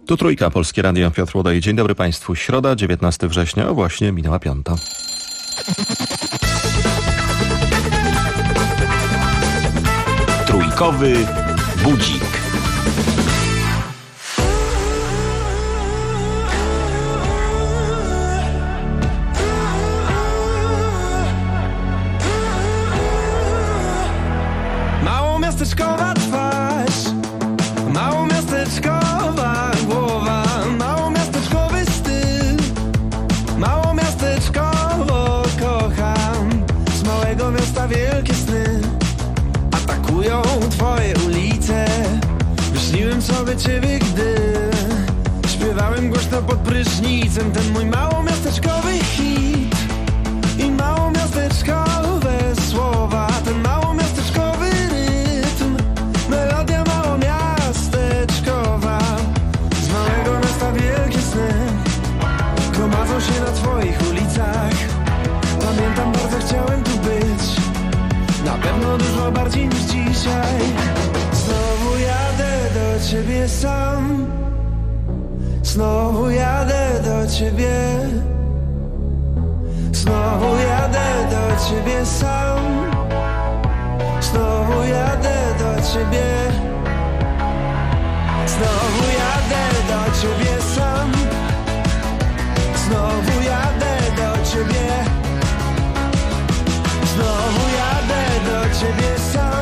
Tu Trójka, Polskie Radio, Piotr Łodaj. Dzień dobry Państwu. Środa, 19 września, właśnie minęła 5. Trójkowy budzik. Małomiasteczkowa twarz, małomiasteczkowa głowa, małomiasteczkowy styl, małomiasteczkowo kocham. Z małego miasta wielkie sny atakują twoje ulice. Wyśniłem sobie ciebie, gdy śpiewałem głośno pod prysznicem ten mój małomiasteczkowy hit i małomiasteczkowe słowa, ten małomiasteczkowy rytm, melodia małomiasteczkowa. Z małego miasta wielkie sny gromadzą się na twoich ulicach. Pamiętam, bardzo chciałem tu być, na pewno dużo bardziej niż dzisiaj. Znowu jadę do ciebie sam, znowu jadę do ciebie. Znowu jadę do ciebie sam, znowu jadę do ciebie. Znowu jadę do ciebie sam, znowu jadę do ciebie. Znowu jadę do ciebie sam,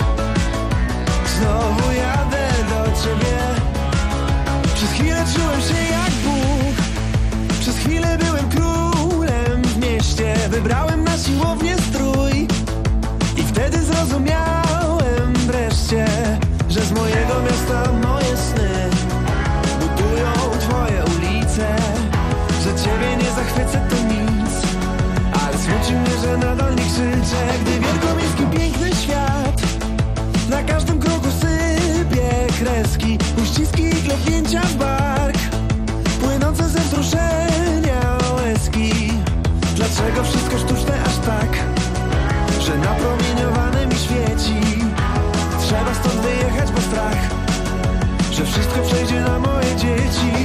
znowu jadę do ciebie. Przez chwilę czułem się jak Bóg, przez chwilę byłem królem w mieście. Wybrałem na siłownię strój i wtedy zrozumiałem wreszcie, że z mojego miasta moje sny budują twoje ulice. Że ciebie nie zachwycę to nic, ale smuci mnie, że nadal nie krzyczę, gdy wielkomiejski piękny świat na każdym kroku sypie kreski, uściski i klepnięcia w bark, płynące ze wzruszenia łezki. Dlaczego wszystko sztuczne aż tak, że napromieniowane mi świeci? Trzeba stąd wyjechać, bo strach, że wszystko przejdzie na moje dzieci.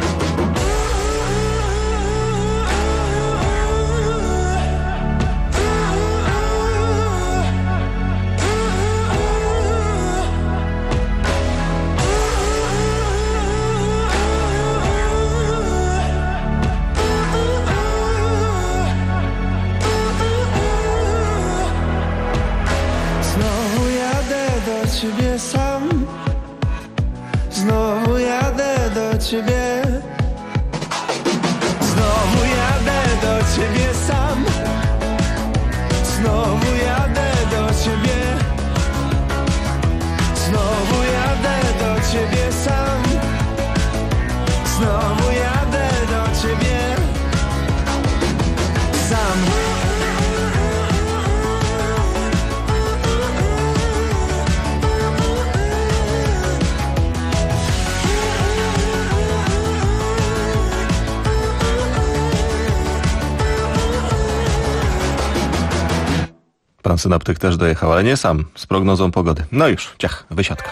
Ciebie sam, znowu jadę do ciebie. Znowu jadę do ciebie sam, znowu jadę do ciebie. Znowu jadę do ciebie sam, znowu jadę do ciebie sam. Pan synoptyk też dojechał, ale nie sam, z prognozą pogody. No już, ciach, wysiadka.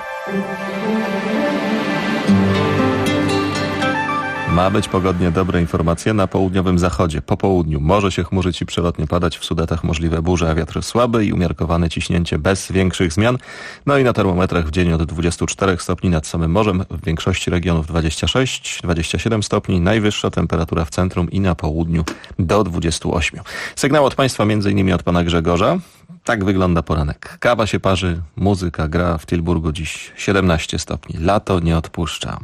Ma być pogodnie, dobre informacje na południowym zachodzie. Po południu może się chmurzyć i przelotnie padać, w Sudetach możliwe burze, a wiatr słaby i umiarkowane ciśnięcie bez większych zmian. No i na termometrach w dzień od 24 stopni nad samym morzem, w większości regionów 26-27 stopni, najwyższa temperatura w centrum i na południu do 28. Sygnał od Państwa, m.in. od pana Grzegorza. Tak wygląda poranek. Kawa się parzy, muzyka gra, w Tilburgu dziś 17 stopni. Lato nie odpuszcza.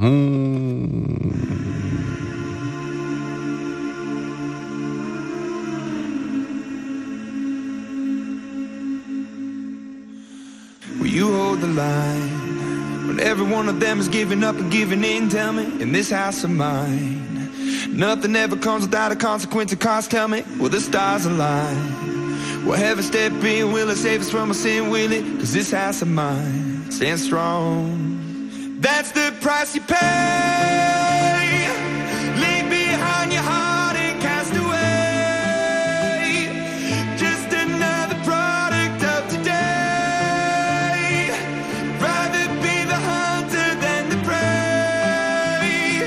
Will you hold the line when every one of them is giving up and giving in? Tell me, in this house of mine, nothing ever comes without a consequence of cost. Tell me, will the stars align? Will heaven step in? Will it save us from our sin? Will it? 'Cause this house of mine stands strong. That's the price you pay. Leave behind your heart and cast away. Just another product of today. Rather be the hunter than the prey.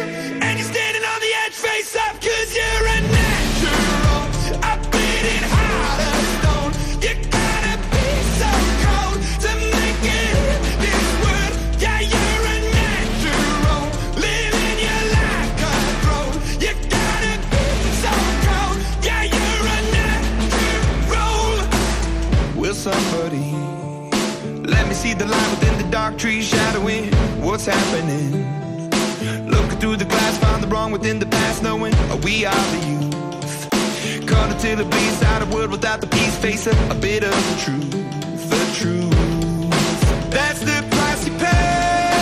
somebody. Let me see the light within the dark trees shadowing what's happening. Looking through the glass, find the wrong within the past, knowing we are the youth. Caught until it bleeds out of world without the peace, face a bit of the truth, the truth. That's the price you pay.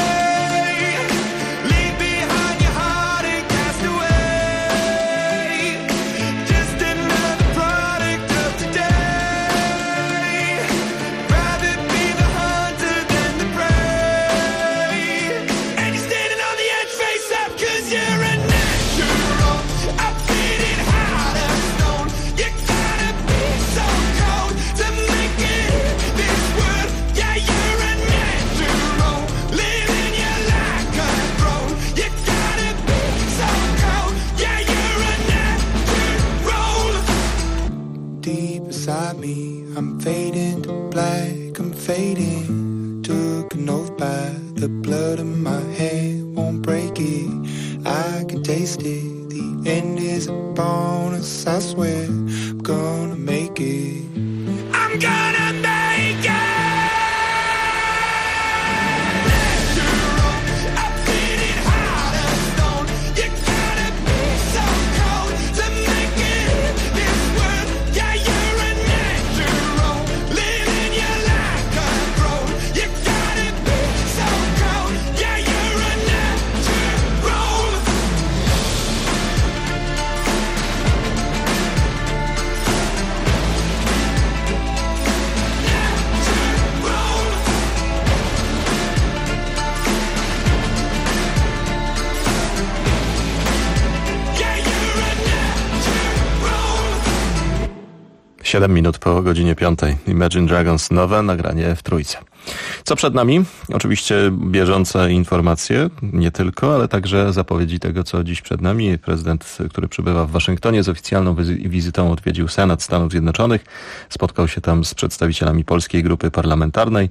Leave behind your heart and cast away. Just another product of today. Rather be the hunter than the prey. And you're standing on the edge, face up, 'cause you're a natural. I'm feeling hot as stone. You gotta be so cold to make it in this world. Yeah, you're a natural. Living your life control. You gotta be so cold. Yeah, you're a natural. Deep inside me, I'm fading to black, I'm fading. Took an oath by the blood in my head, won't break it. I can taste it. The end is upon us, I swear. I'm gonna make it. I'm gonna make it. Natural. I'm feeling hot as stone. You gotta be so cold to make it in this world. Yeah, you're a natural. Living your life control. You gotta be so cold. Yeah, you're a natural. Yeah, you're a natural. 7 minut po godzinie 5. Imagine Dragons, nowe nagranie w trójce. Co przed nami? Oczywiście bieżące informacje, nie tylko, ale także zapowiedzi tego, co dziś przed nami. Prezydent, który przybywa w Waszyngtonie z oficjalną wizytą, odwiedził Senat Stanów Zjednoczonych. Spotkał się tam z przedstawicielami polskiej grupy parlamentarnej.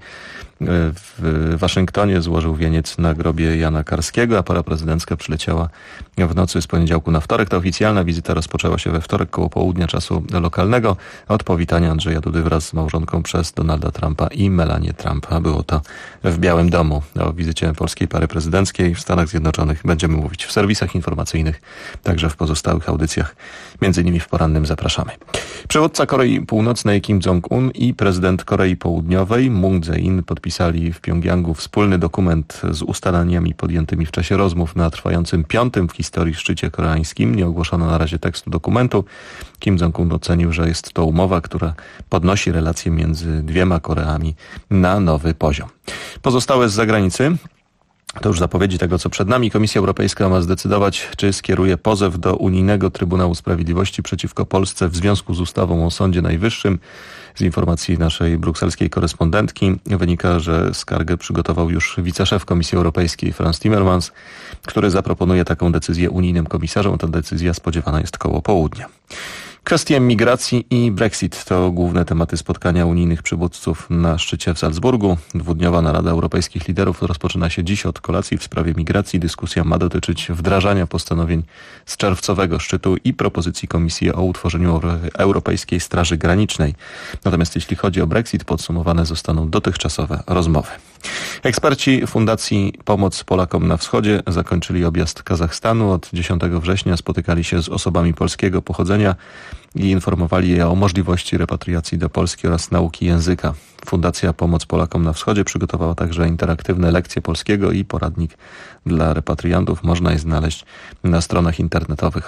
W Waszyngtonie złożył wieniec na grobie Jana Karskiego, a para prezydencka przyleciała w nocy z poniedziałku na wtorek. Ta oficjalna wizyta rozpoczęła się we wtorek koło południa czasu lokalnego od powitania Andrzeja Dudy wraz z małżonką przez Donalda Trumpa i Melanię Trump. Było to w Białym Domu. O wizycie polskiej pary prezydenckiej w Stanach Zjednoczonych będziemy mówić w serwisach informacyjnych, także w pozostałych audycjach. Między innymi w porannym zapraszamy. Przywódca Korei Północnej Kim Jong-un i prezydent Korei Południowej Moon Jae-in podpisali w Pjongjangu wspólny dokument z ustaleniami podjętymi w czasie rozmów na trwającym 5. w historii szczycie koreańskim. Nie ogłoszono na razie tekstu dokumentu. Kim Jong-un ocenił, że jest to umowa, która podnosi relacje między dwiema Koreami na nowy poziom. Pozostałe z zagranicy. To już zapowiedzi tego, co przed nami. Komisja Europejska ma zdecydować, czy skieruje pozew do Unijnego Trybunału Sprawiedliwości przeciwko Polsce w związku z ustawą o Sądzie Najwyższym. Z informacji naszej brukselskiej korespondentki wynika, że skargę przygotował już wiceszef Komisji Europejskiej Frans Timmermans, który zaproponuje taką decyzję unijnym komisarzom. Ta decyzja spodziewana jest koło południa. Kwestie migracji i Brexit to główne tematy spotkania unijnych przywódców na szczycie w Salzburgu. Dwudniowa narada europejskich liderów rozpoczyna się dziś od kolacji w sprawie migracji. Dyskusja ma dotyczyć wdrażania postanowień z czerwcowego szczytu i propozycji Komisji o utworzeniu Europejskiej Straży Granicznej. Natomiast jeśli chodzi o Brexit, podsumowane zostaną dotychczasowe rozmowy. Eksperci Fundacji Pomoc Polakom na Wschodzie zakończyli objazd Kazachstanu. Od 10 września spotykali się z osobami polskiego pochodzenia i informowali je o możliwości repatriacji do Polski oraz nauki języka. Fundacja Pomoc Polakom na Wschodzie przygotowała także interaktywne lekcje polskiego i poradnik dla repatriantów. Można je znaleźć na stronach internetowych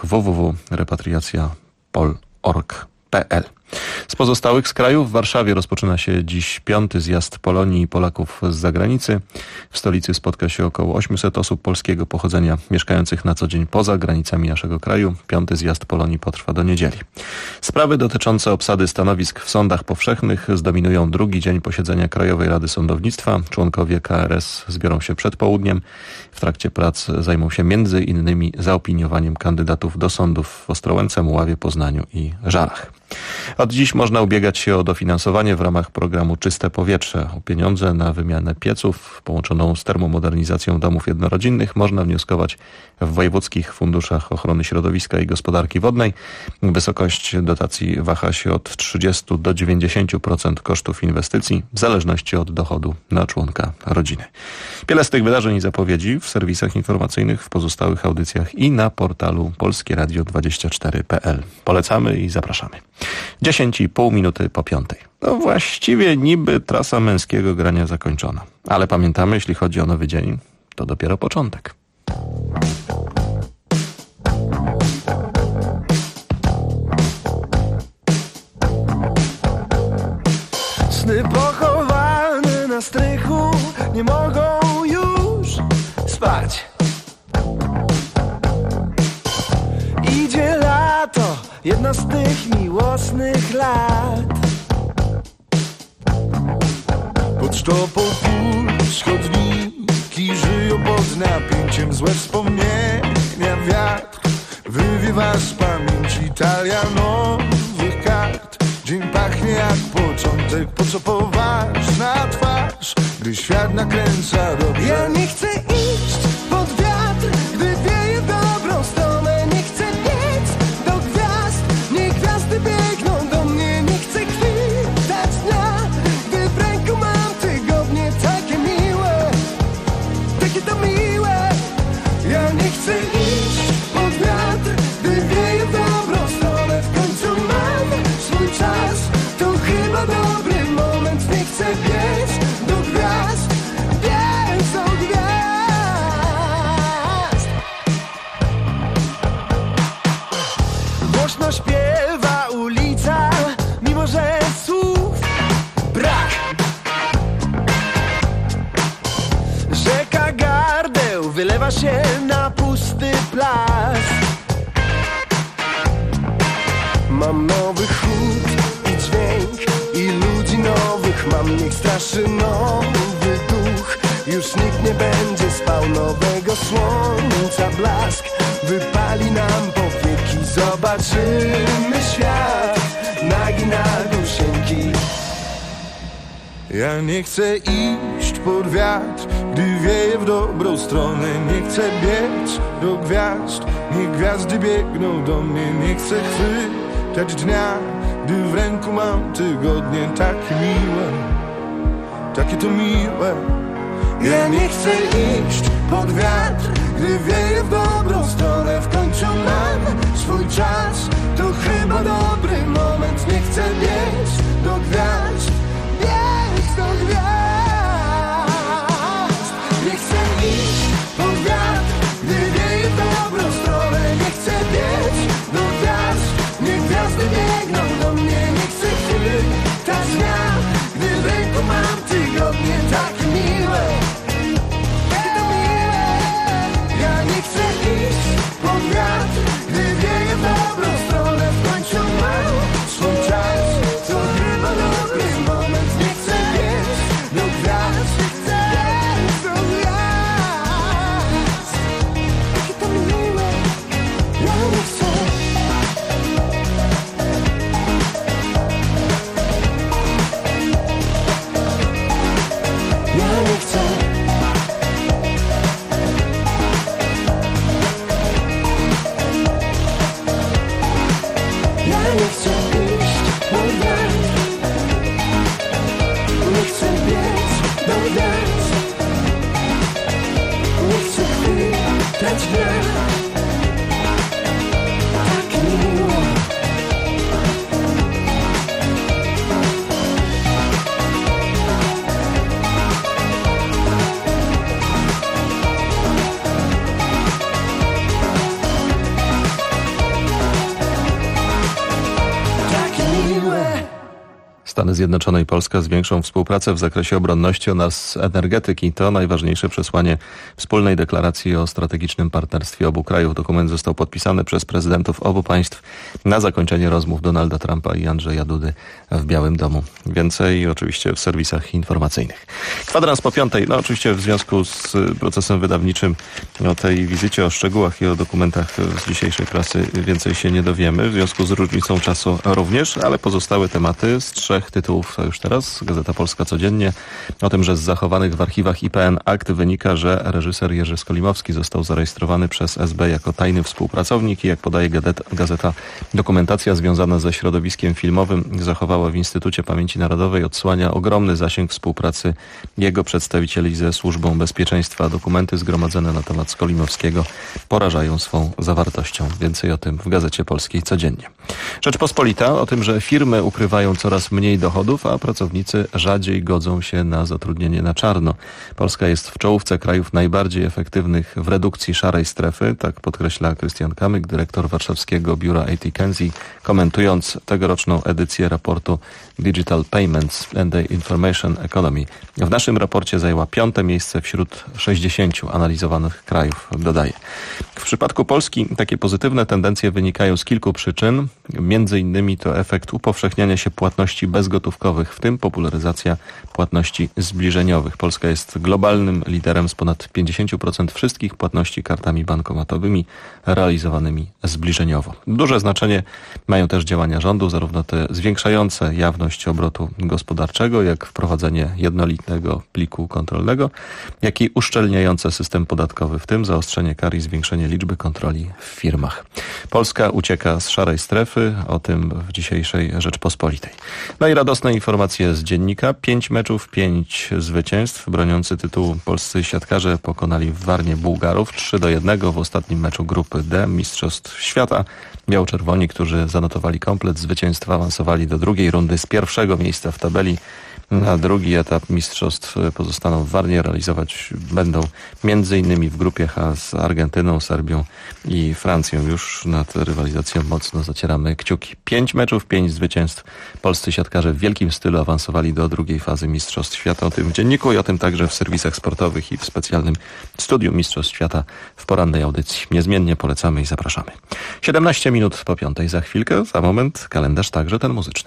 www.repatriacja.pol.org.pl. Z pozostałych z krajów w Warszawie rozpoczyna się dziś 5. zjazd Polonii i Polaków z zagranicy. W stolicy spotka się około 800 osób polskiego pochodzenia mieszkających na co dzień poza granicami naszego kraju. 5. zjazd Polonii potrwa do niedzieli. Sprawy dotyczące obsady stanowisk w sądach powszechnych zdominują drugi dzień posiedzenia Krajowej Rady Sądownictwa. Członkowie KRS zbiorą się przed południem. W trakcie prac zajmą się między innymi zaopiniowaniem kandydatów do sądów w Ostrołęce, Mławie, Poznaniu i Żarach. Od dziś można ubiegać się o dofinansowanie w ramach programu Czyste Powietrze. O pieniądze na wymianę pieców połączoną z termomodernizacją domów jednorodzinnych można wnioskować w wojewódzkich funduszach ochrony środowiska i gospodarki wodnej. Wysokość dotacji waha się od 30 do 90% kosztów inwestycji w zależności od dochodu na członka rodziny. Wiele z tych wydarzeń i zapowiedzi w serwisach informacyjnych, w pozostałych audycjach i na portalu polskieradio24.pl. Polecamy i zapraszamy. 10,5 minuty po 5. No właściwie niby trasa męskiego grania zakończona. Ale pamiętamy, jeśli chodzi o nowy dzień, to dopiero początek. Sny pochowane na strychu nie mogą już spać. Idzie lato, jedno z tych miłosnych lat. Pod sztopą pusz chodniki żyją pod napięciem. Złe wspomnienia wiatr wywiewa z pamięci. Talia nowych kart. Dzień pachnie jak początek. Po co poważna twarz, gdy świat nakręca do brzegu? Ja nie chcę iść pod wiatr, gdy wieje w dobrą stronę. Nie chcę biec do gwiazd, niech gwiazdy biegną do mnie. Nie chcę chwytać dnia, gdy w ręku mam tygodnie. Takie miłe, takie to miłe. Ja nie chcę iść pod wiatr, gdy wieje w dobrą stronę. W końcu mam swój czas, to chyba dobry moment. Nie chcę biec do gwiazd, biec do gwiazd. Głośno śpiewa ulica, mimo że słów brak. Rzeka gardeł wylewa się na pusty plac. Mam nowy chód i dźwięk i ludzi nowych mam. Niech straszy nowy duch. Już nikt nie będzie spał. Nowego słońca blask wypali nam powieki. Zobaczymy świat nagi na dusieńki. Ja nie chcę iść pod wiatr, gdy wieje w dobrą stronę. Nie chcę biec do gwiazd, niech gwiazdy biegną do mnie. Nie chcę chwytać dnia, gdy w ręku mam tygodnie. Takie miłe, takie to miłe. Ja nie chcę iść pod wiatr, gdy wieje w dobrą stronę. W końcu mam swój czas, to chyba dobry moment. Nie chcę biec do gwiazd, biec do gwiazd. Nie chcę iść pod wiatr, gdy wieje w dobrą stronę. Nie chcę biec do gwiazd, niech gwiazdy biegną do mnie. Nie chcę chwytać dnia, gdy w ręku mam tygodnie. Takie miłe, takie to miłe. Ja nie chcę iść pod wiatr, gdy wieje w dobrą stronę. W końcu mam swój czas, to chyba dobry moment. Nie chcę biec do gwiazd, biec do gwiazd. Takie to miłe, ja nie chcę. Ja nie chcę. Ja nie chcę iść pod wiatr. Nie chcę biec do gwiazd. Nie chcę chwytać dnia. Takie miłe. Takie miłe. Stany Zjednoczone i Polska zwiększą współpracę w zakresie obronności oraz energetyki. To najważniejsze przesłanie wspólnej deklaracji o strategicznym partnerstwie obu krajów. Dokument został podpisany przez prezydentów obu państw na zakończenie rozmów Donalda Trumpa i Andrzeja Dudy w Białym Domu. Więcej oczywiście w serwisach informacyjnych. Kwadrans po 5. No oczywiście w związku z procesem wydawniczym o tej wizycie, o szczegółach i o dokumentach z dzisiejszej prasy więcej się nie dowiemy. W związku z różnicą czasu również, ale pozostałe tematy z 3 tytułów to już teraz. Gazeta Polska codziennie o tym, że z zachowanych w archiwach IPN akt wynika, że reżyser Jerzy Skolimowski został zarejestrowany przez SB jako tajny współpracownik i jak podaje gazeta, dokumentacja związana ze środowiskiem filmowym zachowała w Instytucie Pamięci Narodowej odsłania ogromny zasięg współpracy jego przedstawicieli ze Służbą Bezpieczeństwa. Dokumenty zgromadzone na temat Skolimowskiego porażają swą zawartością. Więcej o tym w Gazecie Polskiej codziennie. Rzeczpospolita o tym, że firmy ukrywają coraz mniej dochodów, a pracownicy rzadziej godzą się na zatrudnienie na czarno. Polska jest w czołówce krajów najbardziej efektywnych w redukcji szarej strefy, tak podkreśla Krystian Kamyk, dyrektor warszawskiego biura A.T. Kenzie, komentując tegoroczną edycję raportu Digital Payments and the Information Economy. W naszym raporcie zajęła 5. miejsce wśród 60 analizowanych krajów, dodaje. W przypadku Polski takie pozytywne tendencje wynikają z kilku przyczyn. Między innymi to efekt upowszechniania się płatności bezgotówkowych, w tym popularyzacja płatności zbliżeniowych. Polska jest globalnym liderem z ponad 50% wszystkich płatności kartami bankomatowymi realizowanymi zbliżeniowo. Duże znaczenie mają też działania rządu, zarówno te zwiększające jawność obrotu gospodarczego, jak wprowadzenie jednolitego pliku kontrolnego, jak i uszczelniające system podatkowy, w tym zaostrzenie kar i zwiększenie liczby kontroli w firmach. Polska ucieka z szarej strefy, o tym w dzisiejszej Rzeczpospolitej. No i radosne informacje z dziennika. 5 meczów, 5 zwycięstw. Broniący tytułu polscy siatkarze pokonali w Warnie Bułgarów 3-1 w ostatnim meczu grupy D Mistrzostw Świata. Biało-czerwoni, którzy zanotowali komplet zwycięstw, awansowali do drugiej rundy z pierwszego miejsca w tabeli. Na drugi etap mistrzostw pozostaną w Warnie. Realizować będą m.in. w grupie H z Argentyną, Serbią i Francją. Już nad rywalizacją mocno zacieramy kciuki. 5 meczów, 5 zwycięstw. Polscy siatkarze w wielkim stylu awansowali do drugiej fazy Mistrzostw Świata. O tym w dzienniku i o tym także w serwisach sportowych i w specjalnym studiu Mistrzostw Świata w porannej audycji. Niezmiennie polecamy i zapraszamy. 17 minut po 5. Za chwilkę, za moment kalendarz także ten muzyczny.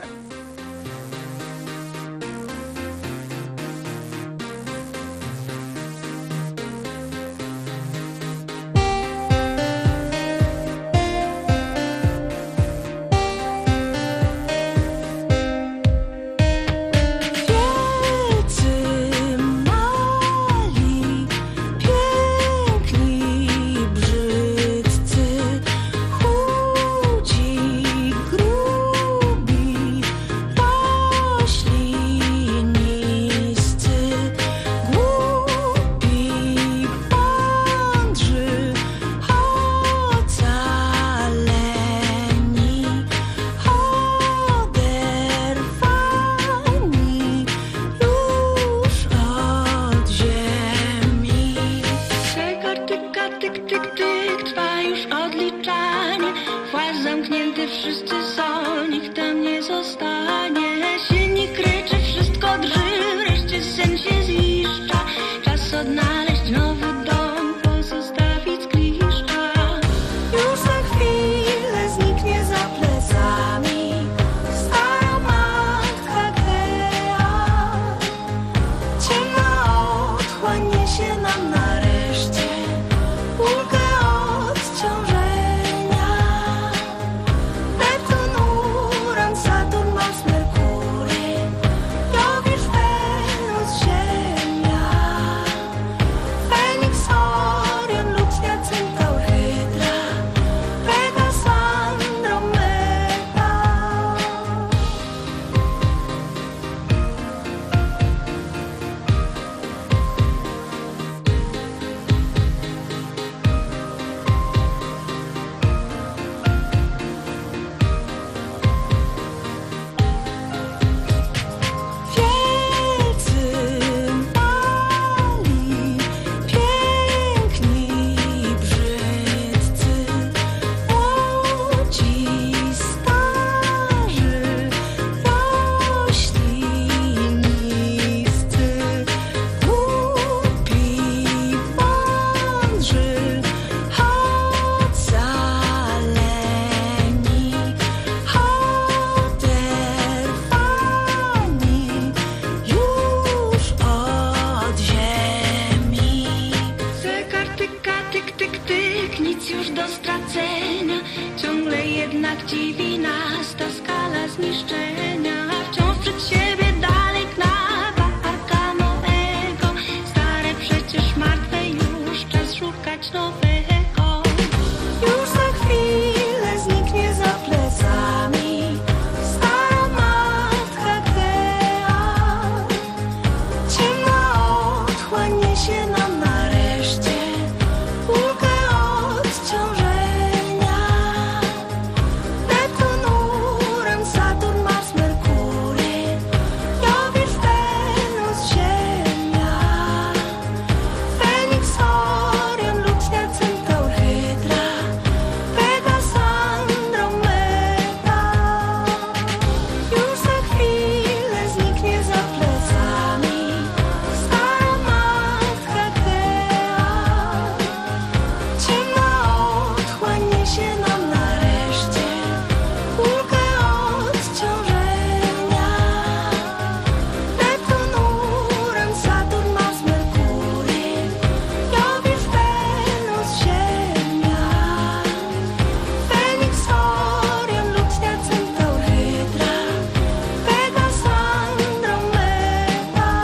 zniszczenia. Wciąż przed siebie dalej gna barka mojego. Stare przecież martwe, już czas szukać nowego. Już za chwilę zniknie za plecami stara matka Gdea. Ciemna otchłań niesie nam nareszcie ulgę odciążenia. Neptun, Uran, Saturn, Mars, Merkury, Jowisz, Wenus, Ziemia, Feniks, Orion, Lutnia, Centaur, Hydra, Pegas, Andromeda. Już za chwilę zniknie za plecami stara matka Gdea. Ciemna otchłań niesie nam nareszcie ulgę odciążenia. Neptun, Uran, Saturn, Mars, Merkury, Jowisz, Wenus, Ziemia, Feniks, Orion, Lutnia, Centaur, Hydra, Pegas, Andromeda.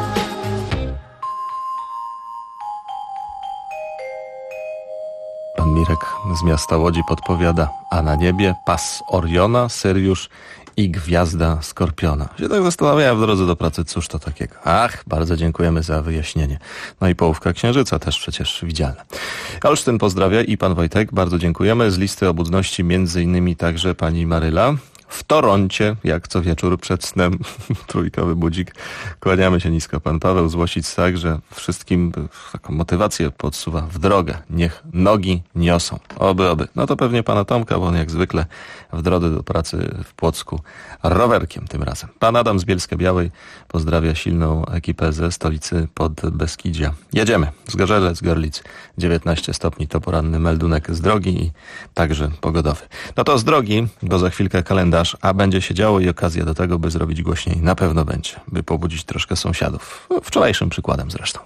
Pan Mirek z miasta Łodzi podpowiada, a na niebie pas Oriona, Syriusz i gwiazda Skorpiona. Się tak zastanawiałem w drodze do pracy, cóż to takiego. Ach, bardzo dziękujemy za wyjaśnienie. No i połówka księżyca też przecież widzialna. Olsztyn pozdrawia i pan Wojtek, bardzo dziękujemy. Z listy obudności między innymi także pani Maryla. W Toroncie, jak co wieczór przed snem, trójkowy budzik. Kłaniamy się nisko. Pan Paweł z Łosic także wszystkim taką motywację podsuwa w drogę. Niech nogi niosą. Oby, oby. No to pewnie pana Tomka, bo on jak zwykle w drodze do pracy w Płocku rowerkiem tym razem. Pan Adam z Bielska-Białej pozdrawia silną ekipę ze stolicy Podbeskidzia. Jedziemy. Zgorzelec, Gorlic, 19 stopni to poranny meldunek z drogi i także pogodowy. No to z drogi, bo za chwilkę kalendarz, a będzie się działo i okazja do tego, by zrobić głośniej. Na pewno będzie, by pobudzić troszkę sąsiadów. Wczorajszym przykładem zresztą.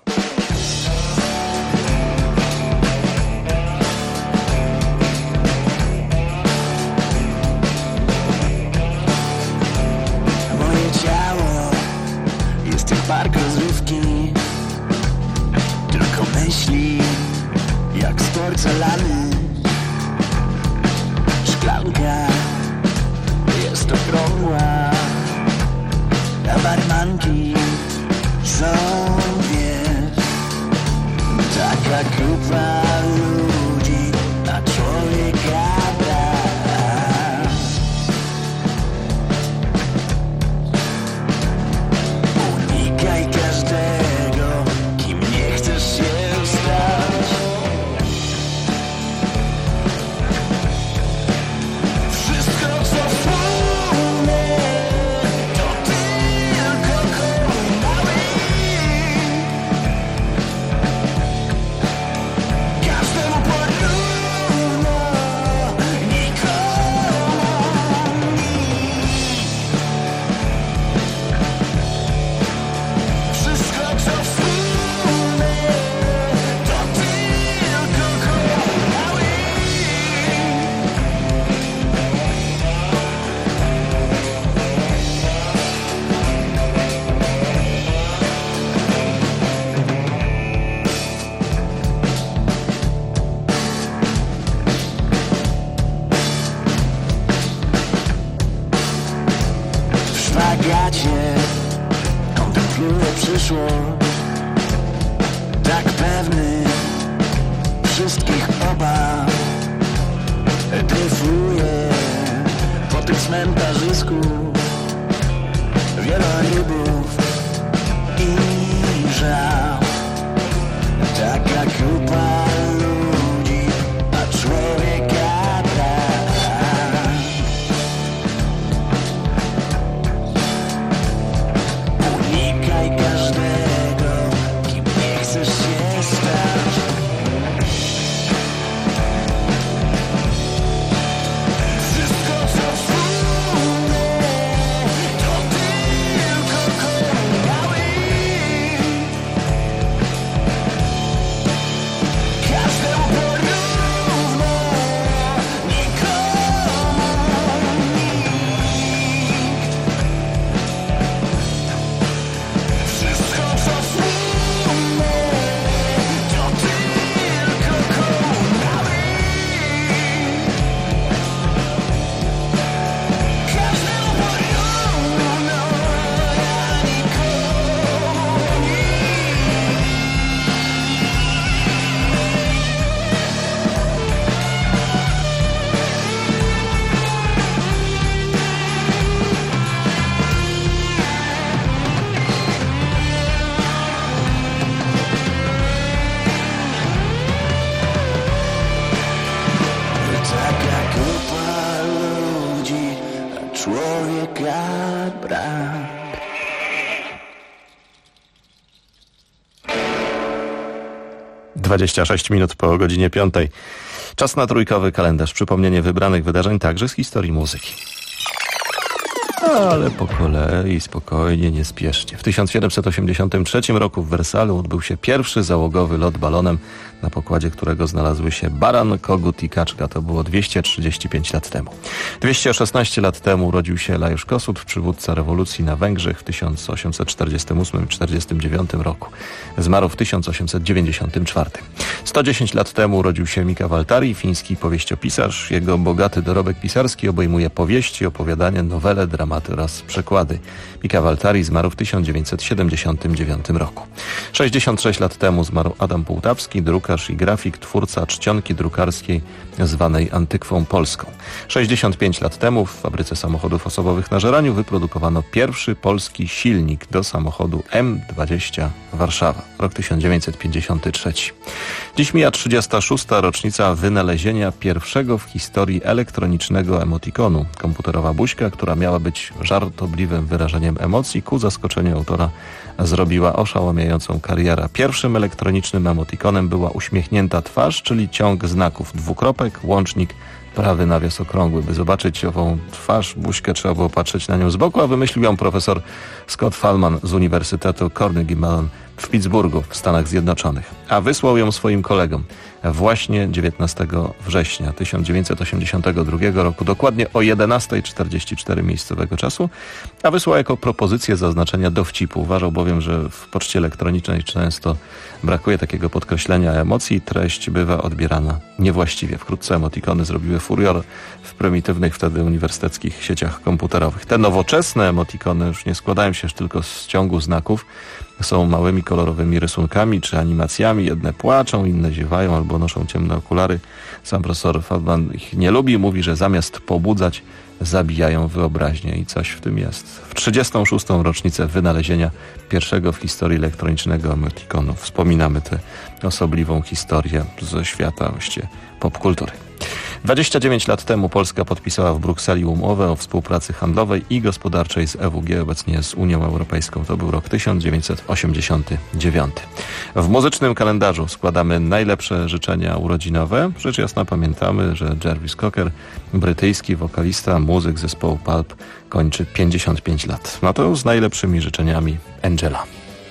Moje ciało jest jak park rozrywki, tylko myśli jak z porcelany. Szklanka jest okrągła, a barmanki są, wiesz, taka grupa ludzi na człowieka brak. Unikaj każdego, kim nie chcesz się stać. Wszystko co wspólne to tylko kołmały. Każdemu porówno, nikomu nic. Wszystko co wspólne to tylko kołmały. W szpagacie kontempluję przyszłość, tak pewny wszystkich obaw. Dryfuję po tym cmentarzysku wielorybów i żał. Taka grupa ludzi, a człowieka brak. Unikaj każdego, kim nie chcesz się stać. Wszystko co wspólne brak. - 26 minut po godzinie 5. Czas na trójkowy kalendarz. Przypomnienie wybranych wydarzeń także z historii muzyki. Ale po kolei, spokojnie, niespiesznie. W 1783 roku w Wersalu odbył się pierwszy załogowy lot balonem, na pokładzie którego znalazły się baran, kogut i kaczka. To było 235 lat temu. 216 lat temu urodził się Lajos Kossuth, przywódca rewolucji na Węgrzech w 1848-49 roku. Zmarł w 1894. 110 lat temu urodził się Mika Waltari, fiński powieściopisarz. Jego bogaty dorobek pisarski obejmuje powieści, opowiadania, nowele, dramaty oraz przekłady. Mika Waltari zmarł w 1979 roku. 66 lat temu zmarł Adam Półtawski, drukarz i grafik, twórca czcionki drukarskiej zwanej Antykwą Polską. 65 lat temu w fabryce samochodów osobowych na Żeraniu wyprodukowano pierwszy polski silnik do samochodu M20 Warszawa, rok 1953. Dziś mija 36. rocznica wynalezienia pierwszego w historii elektronicznego emotikonu. Komputerowa buźka, która miała być żartobliwym wyrażeniem emocji, ku zaskoczeniu autora zrobiła oszałamiającą karierę. Pierwszym elektronicznym emotikonem była uśmiechnięta twarz, czyli ciąg znaków, dwukropek, łącznik, prawy nawias okrągły. By zobaczyć ową twarz, buźkę, trzeba było patrzeć na nią z boku, a wymyślił ją profesor Scott Fahlman z Uniwersytetu Carnegie Mellon w Pittsburghu w Stanach Zjednoczonych. A wysłał ją swoim kolegom właśnie 19 września 1982 roku, dokładnie o 11:44 miejscowego czasu, a wysłał jako propozycję zaznaczenia dowcipu. Uważał bowiem, że w poczcie elektronicznej często brakuje takiego podkreślenia emocji, treść bywa odbierana niewłaściwie. Wkrótce emotikony zrobiły furor w prymitywnych wtedy uniwersyteckich sieciach komputerowych. Te nowoczesne emotikony już nie składają się tylko z ciągu znaków, są małymi kolorowymi rysunkami czy animacjami. Jedne płaczą, inne ziewają albo noszą ciemne okulary. Sam profesor Feldman ich nie lubi. Mówi, że zamiast pobudzać, zabijają wyobraźnię i coś w tym jest. W 36. rocznicę wynalezienia pierwszego w historii elektronicznego emotikonu wspominamy tę osobliwą historię ze świata właściwie popkultury. 29 lat temu Polska podpisała w Brukseli umowę o współpracy handlowej i gospodarczej z EWG, obecnie z Unią Europejską. To był rok 1989. W muzycznym kalendarzu składamy najlepsze życzenia urodzinowe. Rzecz jasna pamiętamy, że Jarvis Cocker, brytyjski wokalista, muzyk zespołu Pulp, kończy 55 lat. No to z najlepszymi życzeniami Angela.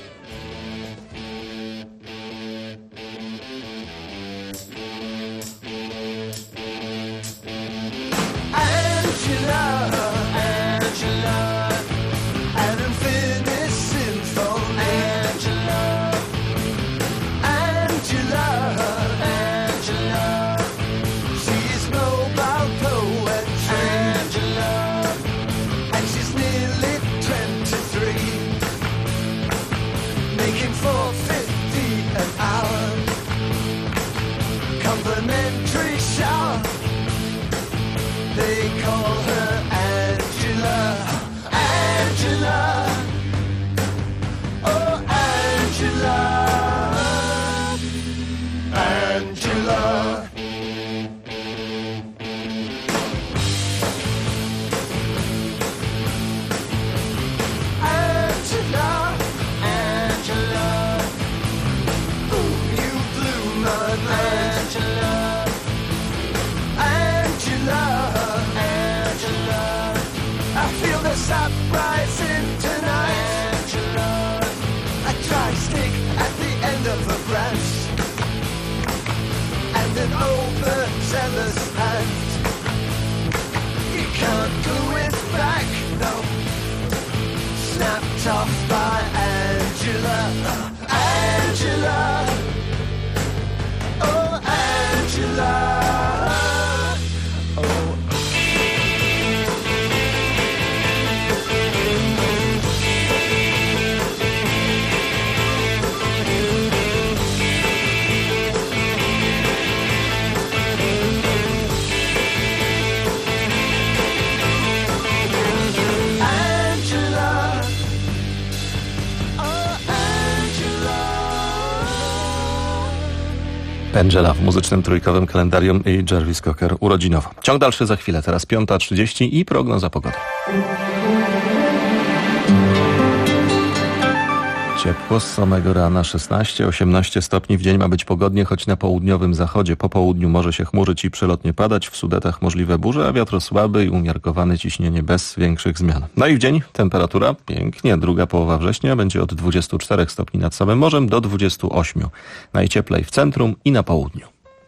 Angela w muzycznym trójkowym kalendarium i Jarvis Cocker urodzinowo. Ciąg dalszy za chwilę, teraz 5:30 i prognoza pogody. Ciepło z samego rana 16-18 stopni w dzień ma być pogodnie, choć na południowym zachodzie. Po południu może się chmurzyć i przelotnie padać. W Sudetach możliwe burze, a wiatr słaby i umiarkowane ciśnienie bez większych zmian. No i w dzień temperatura pięknie. Druga połowa września będzie od 24 stopni nad samym morzem do 28. Najcieplej w centrum i na południu.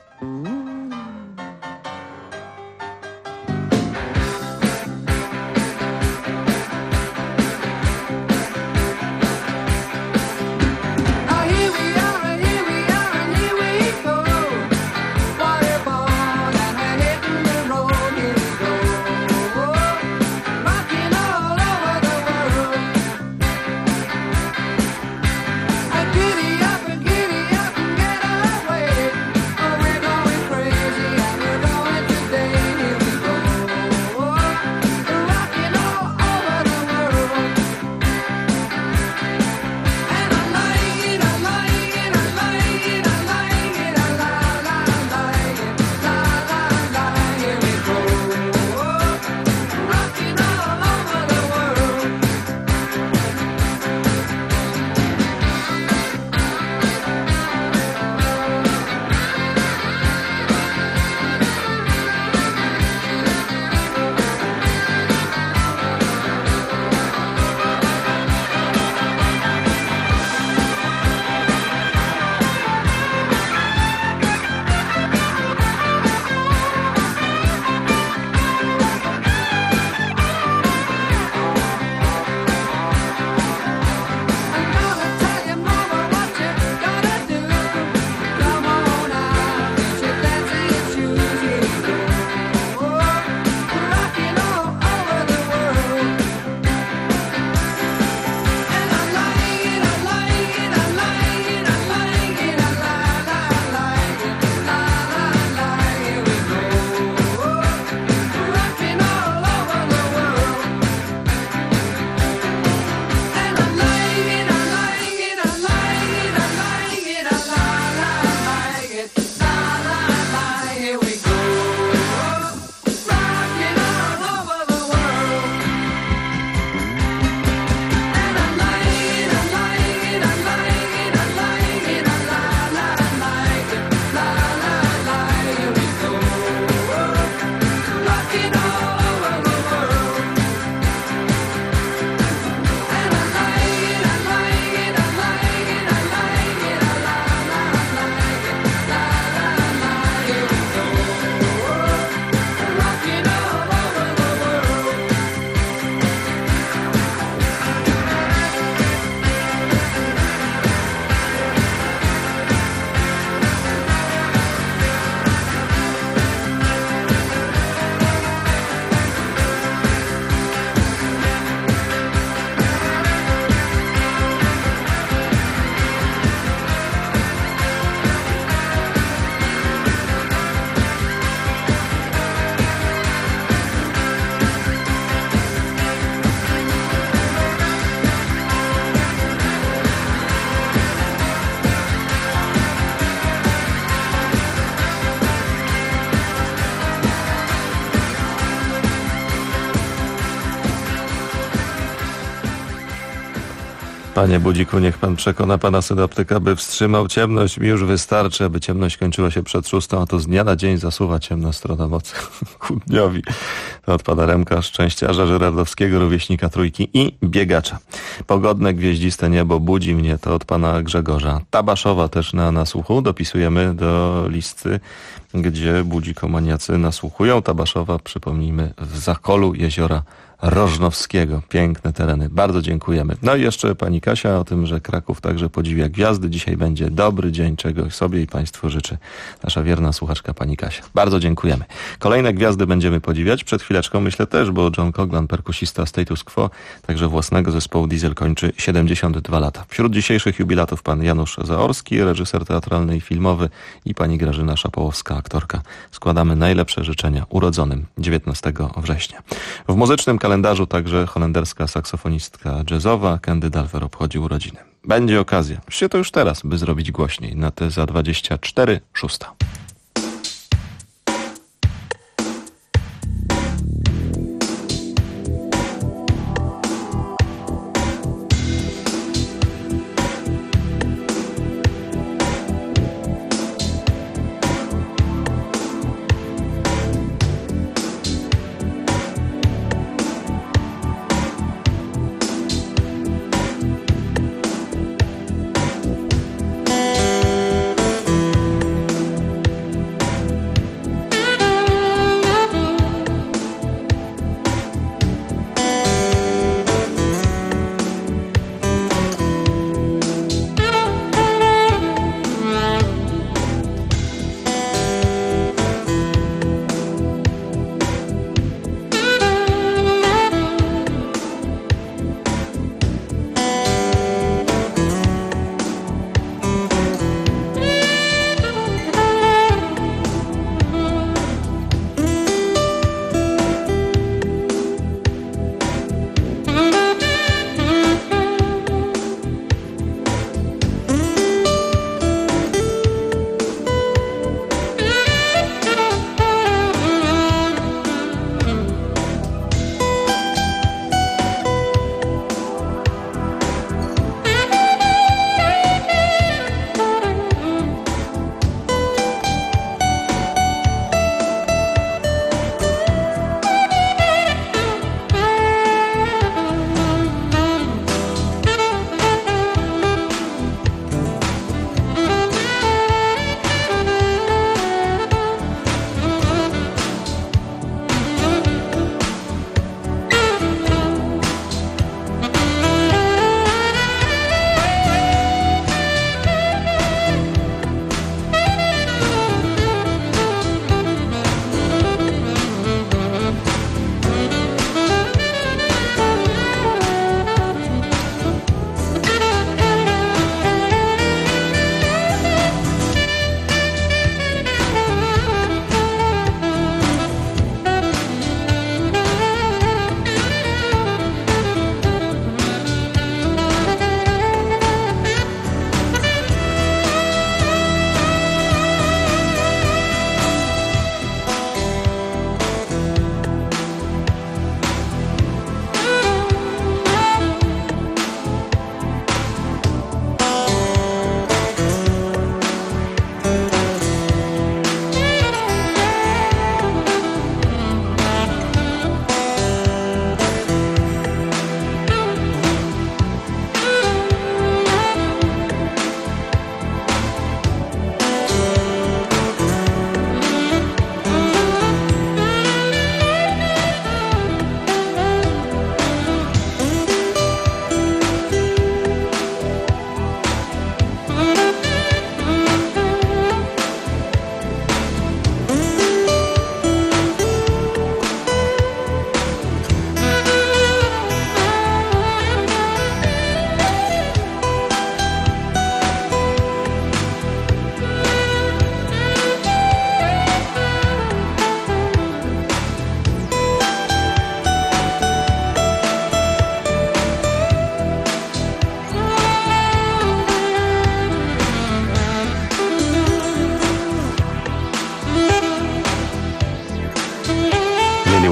Panie Budziku, niech pan przekona pana synoptyka, by wstrzymał ciemność. Mi już wystarczy, aby ciemność kończyła się przed 6, a to z dnia na dzień zasuwa ciemna strona mocy. Chudniowi. To od pana Remka, szczęściarza żyrardowskiego, rówieśnika Trójki i biegacza. Pogodne, gwieździste niebo budzi mnie, to od pana Grzegorza. Tabaszowa też na nasłuchu. Dopisujemy do listy, gdzie budzikomaniacy nasłuchują. Tabaszowa, przypomnijmy, w zakolu jeziora Rożnowskiego. Piękne tereny. Bardzo dziękujemy. No i jeszcze pani Kasia o tym, że Kraków także podziwia gwiazdy. Dzisiaj będzie dobry dzień, czego sobie i państwu życzy nasza wierna słuchaczka pani Kasia. Bardzo dziękujemy. Kolejne gwiazdy będziemy podziwiać. Przed chwileczką myślę też, bo John Coglan, perkusista Status Quo, także własnego zespołu Diesel, kończy 72 lata. Wśród dzisiejszych jubilatów pan Janusz Zaorski, reżyser teatralny i filmowy, i pani Grażyna Szapołowska, aktorka. Składamy najlepsze życzenia urodzonym 19 września. W muzycznym kalendarzu także holenderska saksofonistka jazzowa Candy Dalver obchodzi urodziny. Będzie okazja, się to już teraz, by zrobić głośniej, na te za 24:06.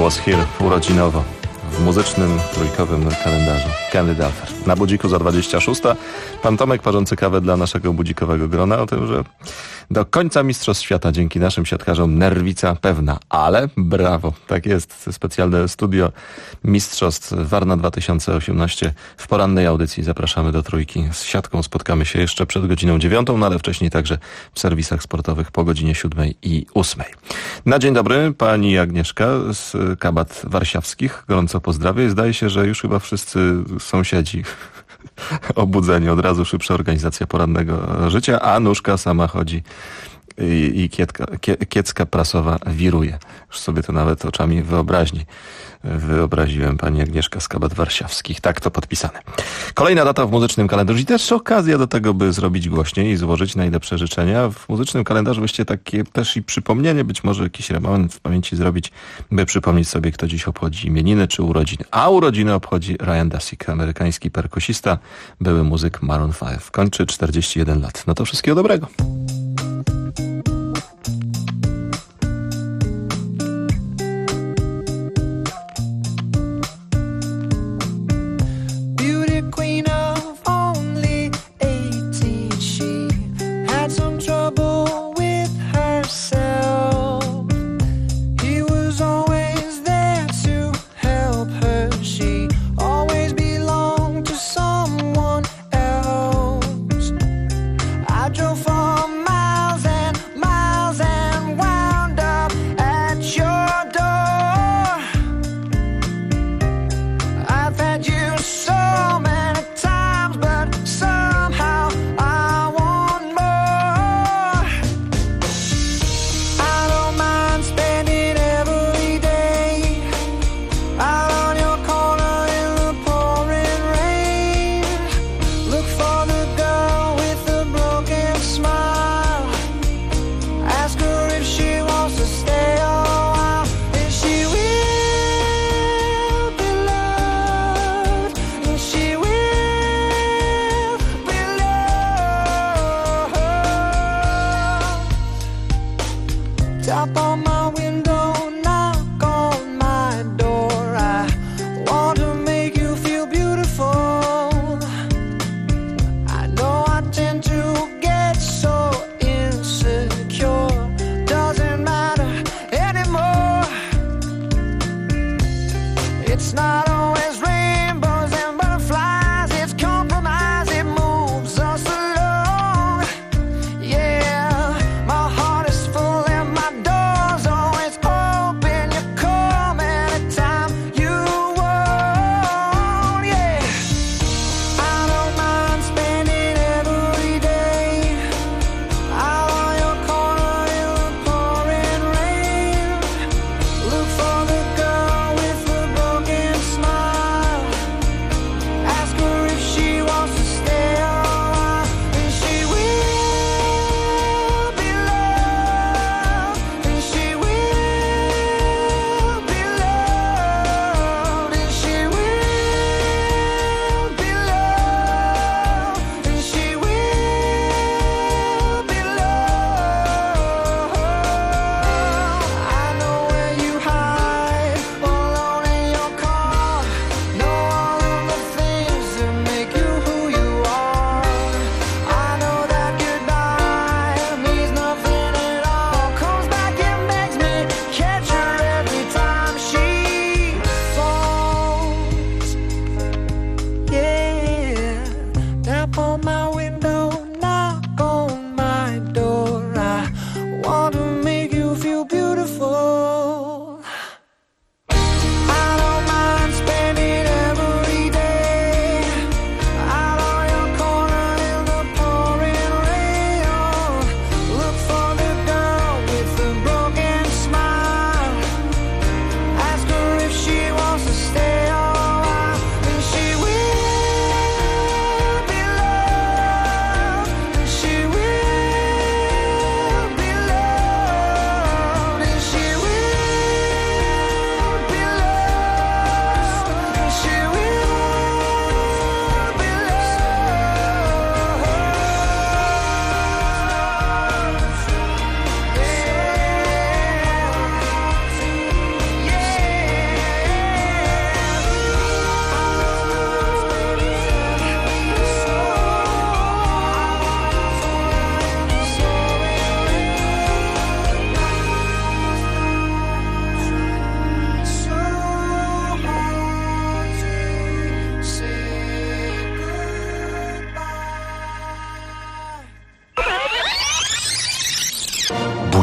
Was Here urodzinowo w muzycznym trójkowym kalendarzu. Candy Dulfer. Na budziku za 26. Pan Tomek parzący kawę dla naszego budzikowego grona o tym, że do końca Mistrzostw Świata dzięki naszym siatkarzom nerwica pewna, ale brawo, tak jest. Specjalne studio Mistrzostw Warna 2018 w porannej audycji. Zapraszamy do trójki. Z siatką spotkamy się jeszcze przed godziną 9, no ale wcześniej także w serwisach sportowych po godzinie 7 i 8. Na dzień dobry, pani Agnieszka z Kabat Warsiawskich. Gorąco pozdrawiam i zdaje się, że już chyba wszyscy sąsiedzi obudzeni, od razu szybsza organizacja porannego życia, a nóżka sama chodzi i kiecka prasowa wiruje. Już sobie to nawet oczami wyobraźni wyobraziłem, pani Agnieszka z Kabat Warsiawskich. Tak to podpisane. Kolejna data w muzycznym kalendarzu i też okazja do tego, by zrobić głośniej i złożyć najlepsze życzenia. W muzycznym kalendarzu byście takie też i przypomnienie, być może jakiś remont w pamięci zrobić, by przypomnieć sobie, kto dziś obchodzi imieniny czy urodziny. A urodziny obchodzi Ryan Dasik, amerykański perkusista, były muzyk Maroon 5. Kończy 41 lat. No to wszystkiego dobrego. So many times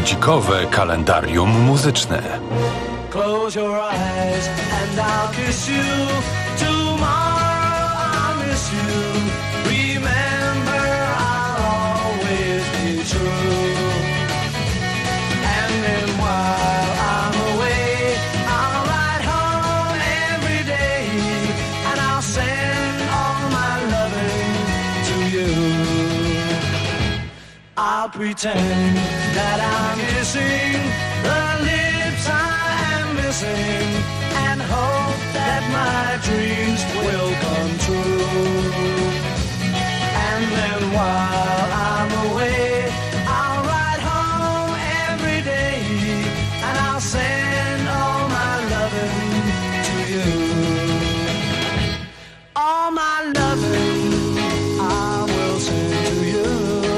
Budzikowe kalendarium muzyczne. Close your eyes and I'll kiss you. Tomorrow I'll miss you. Remember, I'll always be true. And then while I'm away, I'll ride home every day, and I'll send all my loving to you. I'll pretend that I'm missing the lips I am missing, and hope that my dreams will come true. And then while I'm away, I'll ride home every day, and I'll send all my loving to you. All my loving I will send to you.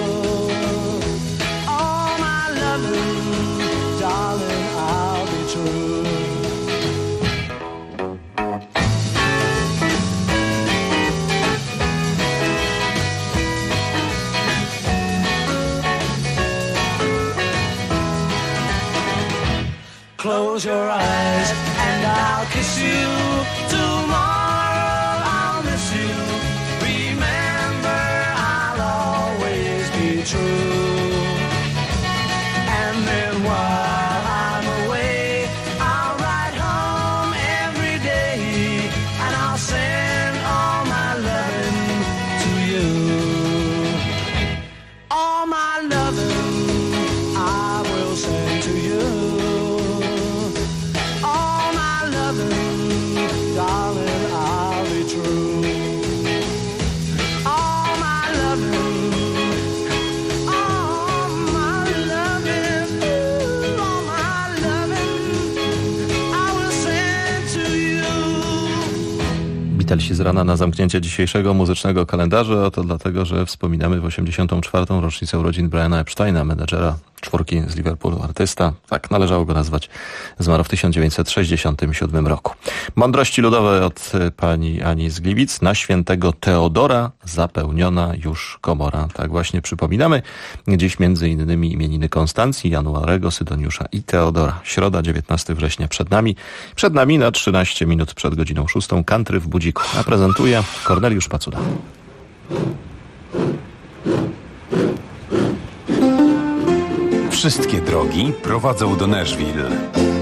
All my loving, darling, I'll be true. Close your eyes and I'll kiss you. Tomorrow I'll miss you. Remember, I'll always be true. And then while I'm away, I'll ride home every day, and I'll send all my loving to you. All my loving I will send to you. All my loving, darling, I'll be true. All my loving, all my loving, all my loving, I will send to you. Beatlesi z rana na zamknięcie dzisiejszego muzycznego kalendarza, a to dlatego, że wspominamy w 84. rocznicę urodzin Briana Epsteina, menedżera czwórki z Liverpoolu, artysta, tak należało go nazwać, zmarł w 1967 roku. Mądrości ludowe od pani Ani z Gliwic. Na świętego Teodora zapełniona już komora. Tak właśnie przypominamy. Dziś między innymi imieniny Konstancji, Januarego, Sydoniusza i Teodora. Środa, 19 września przed nami. Przed nami na 13 minut przed godziną 6. Country w Budziku. A prezentuje Korneliusz Pacuda. Wszystkie drogi prowadzą do Nashville.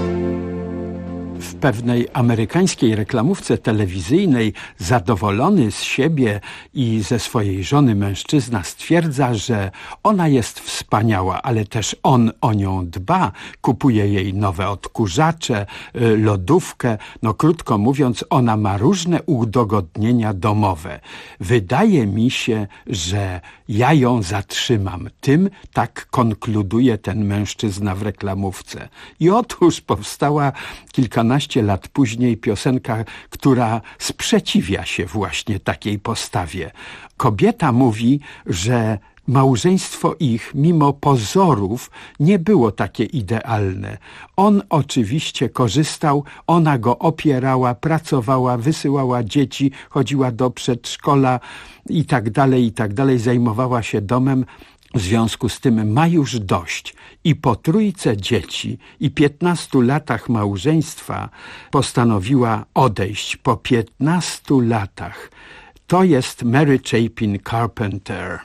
W pewnej amerykańskiej reklamówce telewizyjnej zadowolony z siebie i ze swojej żony mężczyzna stwierdza, że ona jest wspaniała, ale też on o nią dba, kupuje jej nowe odkurzacze, lodówkę. No krótko mówiąc, ona ma różne udogodnienia domowe. Wydaje mi się, że ja ją zatrzymam. Tym tak konkluduje ten mężczyzna w reklamówce. I otóż powstała kilkanaście lat później piosenka, która sprzeciwia się właśnie takiej postawie. Kobieta mówi, że małżeństwo ich, mimo pozorów, nie było takie idealne. On oczywiście korzystał, ona go opierała, pracowała, wysyłała dzieci, chodziła do przedszkola i tak dalej, zajmowała się domem. W związku z tym ma już dość i po 3 dzieci i 15 latach małżeństwa postanowiła odejść. Po 15 latach. To jest Mary Chapin Carpenter.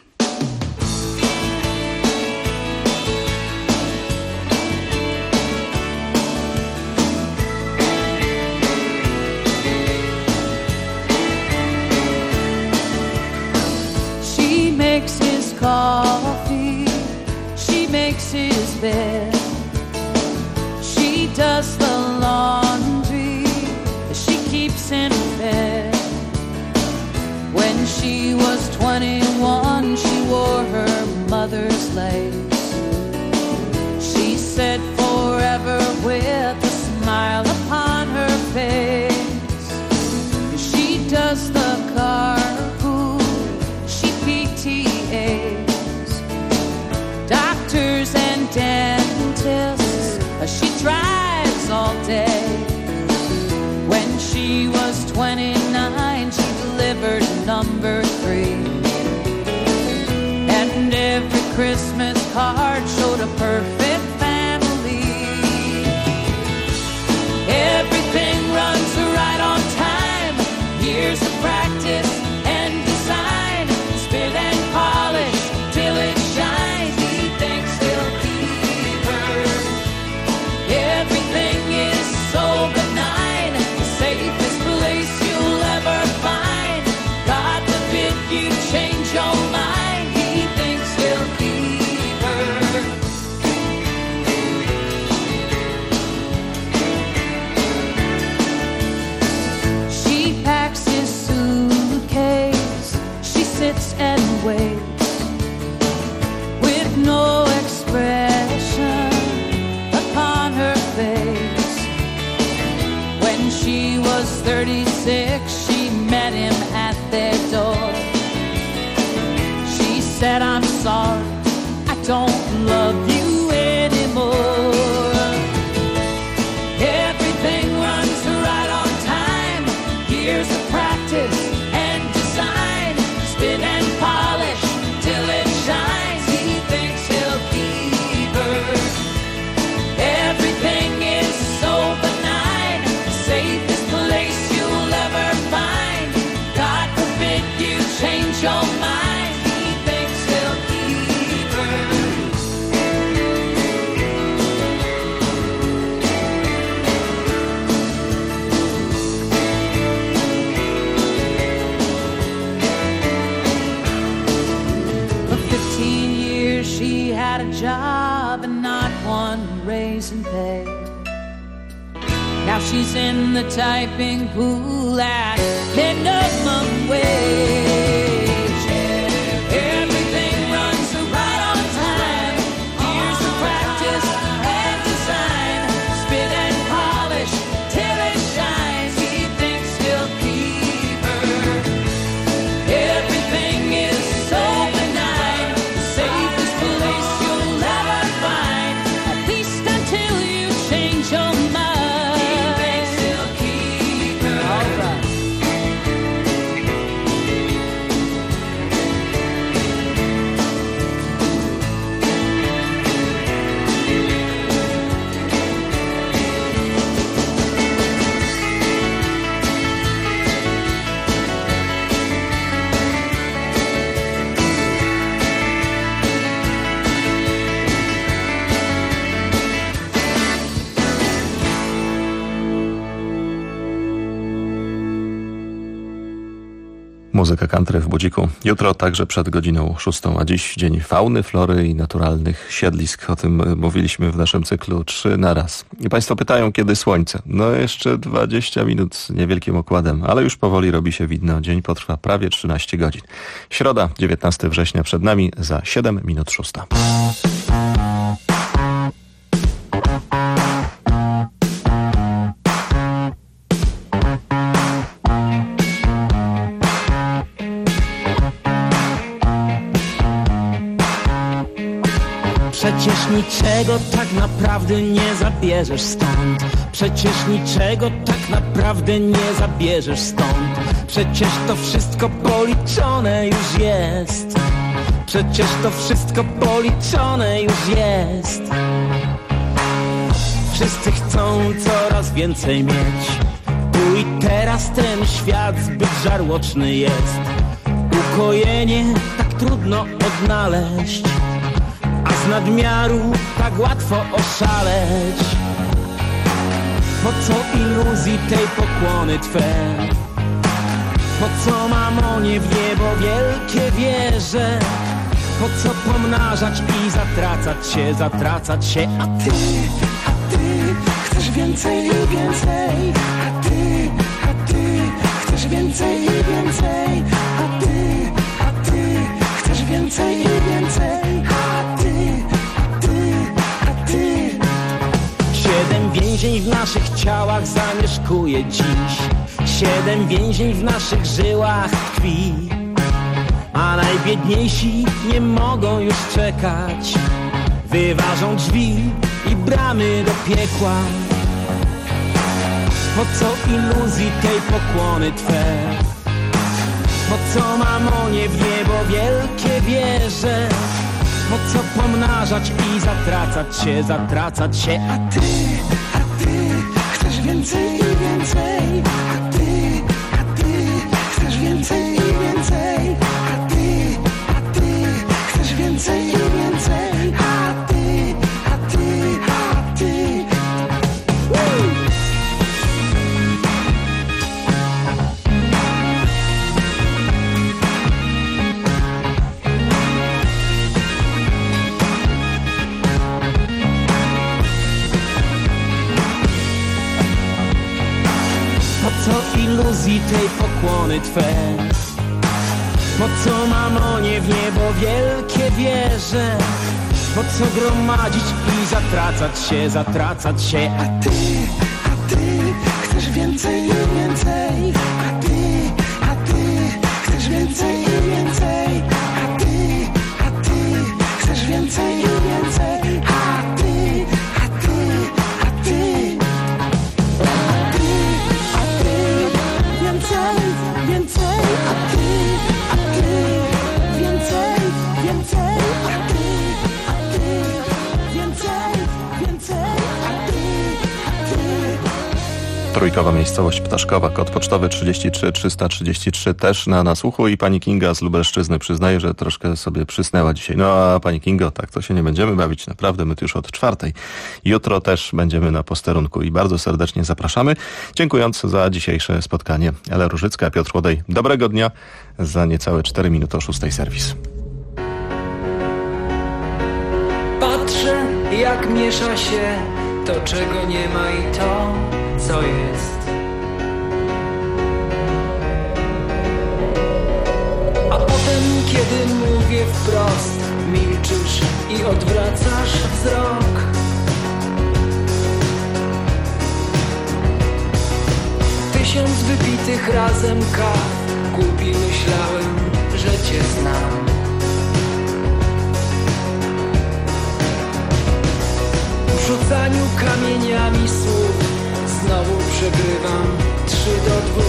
She makes his coffee, she makes his bed, she does the laundry, she keeps in bed. When she was 21, she wore her mother's lace. She said forever with a smile upon her face. She does the carpool, she PTAs, doctors and dentists, she drives all day. When she was 29, she delivered number 3. And every Christmas card showed a perfect family. practice and design, spit and polish till it shines. He thinks he'll keep her. Everything is so benign, the safest place you'll ever find. God forbid you change your mind. He thinks he'll keep her. She packs his suitcase, she sits and waits with no expression upon her face. When she was 36, she met him at their door. She said, I'm sorry, I don't love you anymore. Everything runs right on time, years of practice and design, spin and polish till it shines. He thinks he'll keep her. Everything is so benign, the safest place you'll ever find. God forbid you change your mind. He thinks he'll keep her. For 15 years she had a job and not one raise in pay. Now she's in the typing pool at minimum wage. Everything runs right on time, years of practice and design, spit and polish till it shines. He thinks he'll keep her. Everything is so benign, the safest place you'll ever find, at least until you change your mind. He thinks he'll keep her. All right. Muzyka country w Budziku. Jutro także przed godziną 6, a dziś dzień fauny, flory i naturalnych siedlisk. O tym mówiliśmy w naszym cyklu 3 na raz. I Państwo pytają, kiedy słońce. No jeszcze 20 minut z niewielkim okładem, ale już powoli robi się widno. Dzień potrwa prawie 13 godzin. Środa, 19 września przed nami, za 7 minut 6. Przecież niczego tak naprawdę nie zabierzesz stąd. Przecież niczego tak naprawdę nie zabierzesz stąd. Przecież to wszystko policzone już jest. Przecież to wszystko policzone już jest. Wszyscy chcą coraz więcej mieć. Tu i teraz ten świat zbyt żarłoczny jest. Ukojenie tak trudno odnaleźć, a z nadmiaru tak łatwo oszaleć. Po co iluzji tej pokłony Twe? Po co mamonie w niebo wielkie wieże? Po co pomnażać i zatracać się? A ty chcesz więcej i więcej. A ty chcesz więcej i więcej. A ty chcesz więcej i więcej. A ty 7 więzień w naszych ciałach zamieszkuje dziś. 7 więzień w naszych żyłach tkwi. A najbiedniejsi nie mogą już czekać. Wyważą drzwi i bramy do piekła. Po co iluzji tej pokłony Twe? Po co mamonie w niebo wielkie wieże? Po co pomnażać i zatracać się? A ty chcesz więcej i więcej. A ty chcesz więcej okazji tej pokłony Twe. Po co mamonie w niebo wielkie wieże? Po co gromadzić i zatracać się? A ty chcesz więcej i więcej. A ty chcesz więcej i więcej. A ty chcesz więcej i więcej. A ty więcej, więcej. A ty więcej, więcej. A ty więcej, więcej. A ty Trójkowa miejscowość Ptaszkowa, kod pocztowy 33 333 też na nasłuchu i pani Kinga z Lubelszczyzny przyznaje, że troszkę sobie przysnęła dzisiaj. No a pani Kingo, tak to się nie będziemy bawić, naprawdę my tu już od 4:00. Jutro też będziemy na posterunku i bardzo serdecznie zapraszamy. Dziękując za dzisiejsze spotkanie. Ela Różycka, Piotr Łodej. Dobrego dnia. Za niecałe 4 minuty o 6:00 serwis. Patrzę, jak miesza się to, czego nie ma i to, co jest. A potem, kiedy mówię wprost, milczysz i odwracasz wzrok. Tysiąc wypitych razem kaw, głupi myślałem, że cię znam. W rzucaniu kamieniami słów znowu przegrywam 3-2.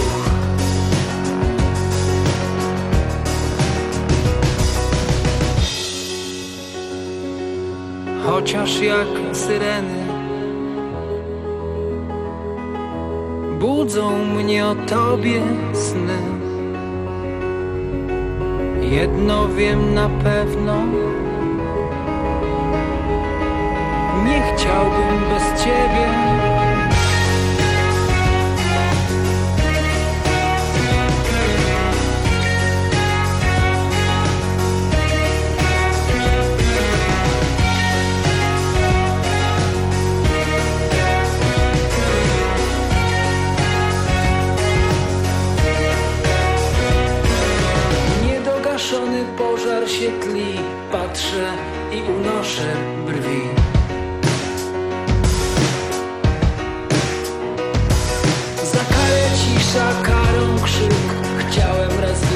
Chociaż jak syreny budzą mnie o tobie sny. Jedno wiem na pewno, nie chciałbym bez ciebie. Niedogaszony pożar się tli, patrzę i unoszę brwi. Za karę cisza, karą krzyk, chciałem raz